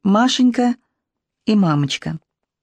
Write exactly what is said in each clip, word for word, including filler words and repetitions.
Машенька и мамочка.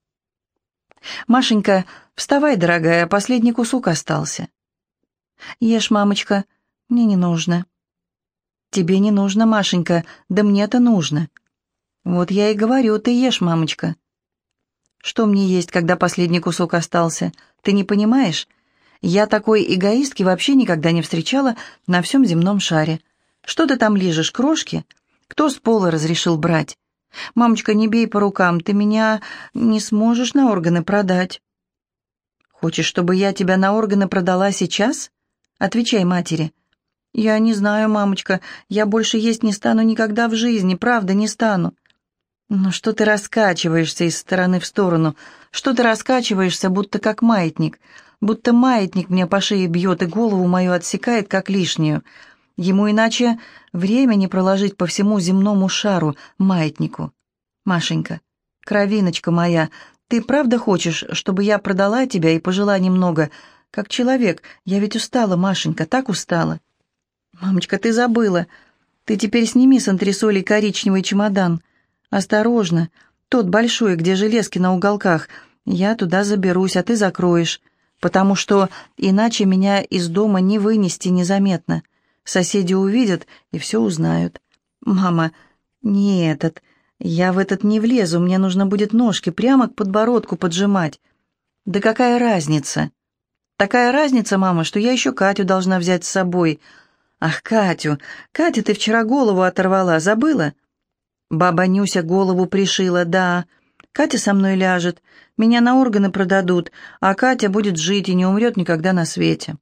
«Машенька, вставай, дорогая, последний кусок остался». «Ешь, мамочка, мне не нужно». «Тебе не нужно, Машенька, да мне-то нужно». «Вот я и говорю, ты ешь, мамочка». «Что мне есть, когда последний кусок остался? Ты не понимаешь? Я такой эгоистки вообще никогда не встречала на всем земном шаре. Что ты там лижешь, крошки? Кто с пола разрешил брать? Мамочка, не бей по рукам, ты меня не сможешь на органы продать». «Хочешь, чтобы я тебя на органы продала сейчас? Отвечай матери». «Я не знаю, мамочка, я больше есть не стану никогда в жизни, правда, не стану». «Ну что ты раскачиваешься из стороны в сторону? Что ты раскачиваешься, будто как маятник? Будто маятник мне по шее бьет и голову мою отсекает, как лишнюю. Ему иначе время не проложить по всему земному шару, маятнику. Машенька, кровиночка моя, ты правда хочешь, чтобы я продала тебя и пожила немного, как человек? Я ведь устала, Машенька, так устала». «Мамочка, ты забыла. Ты теперь сними с антресолей коричневый чемодан. Осторожно, тот большой, где железки на уголках. Я туда заберусь, а ты закроешь, потому что иначе меня из дома не вынести незаметно. Соседи увидят и все узнают. Мама, не этот. Я в этот не влезу, мне нужно будет ножки прямо к подбородку поджимать». «Да какая разница?» «Такая разница, мама, что я еще Катю должна взять с собой». «Ах, Катю! Катя, ты вчера голову оторвала, забыла?» «Баба Нюся голову пришила, да. Катя со мной ляжет, меня на органы продадут, а Катя будет жить и не умрет никогда на свете».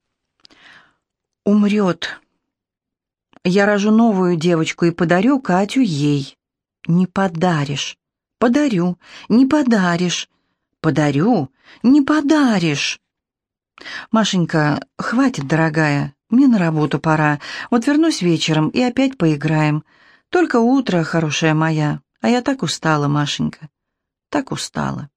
«Умрет. Я рожу новую девочку и подарю Катю ей». «Не подаришь». «Подарю». «Не подаришь». «Подарю». «Не подаришь». «Машенька, хватит, дорогая, мне на работу пора. Вот вернусь вечером и опять поиграем. Только утро, хорошая моя, а я так устала, Машенька, так устала».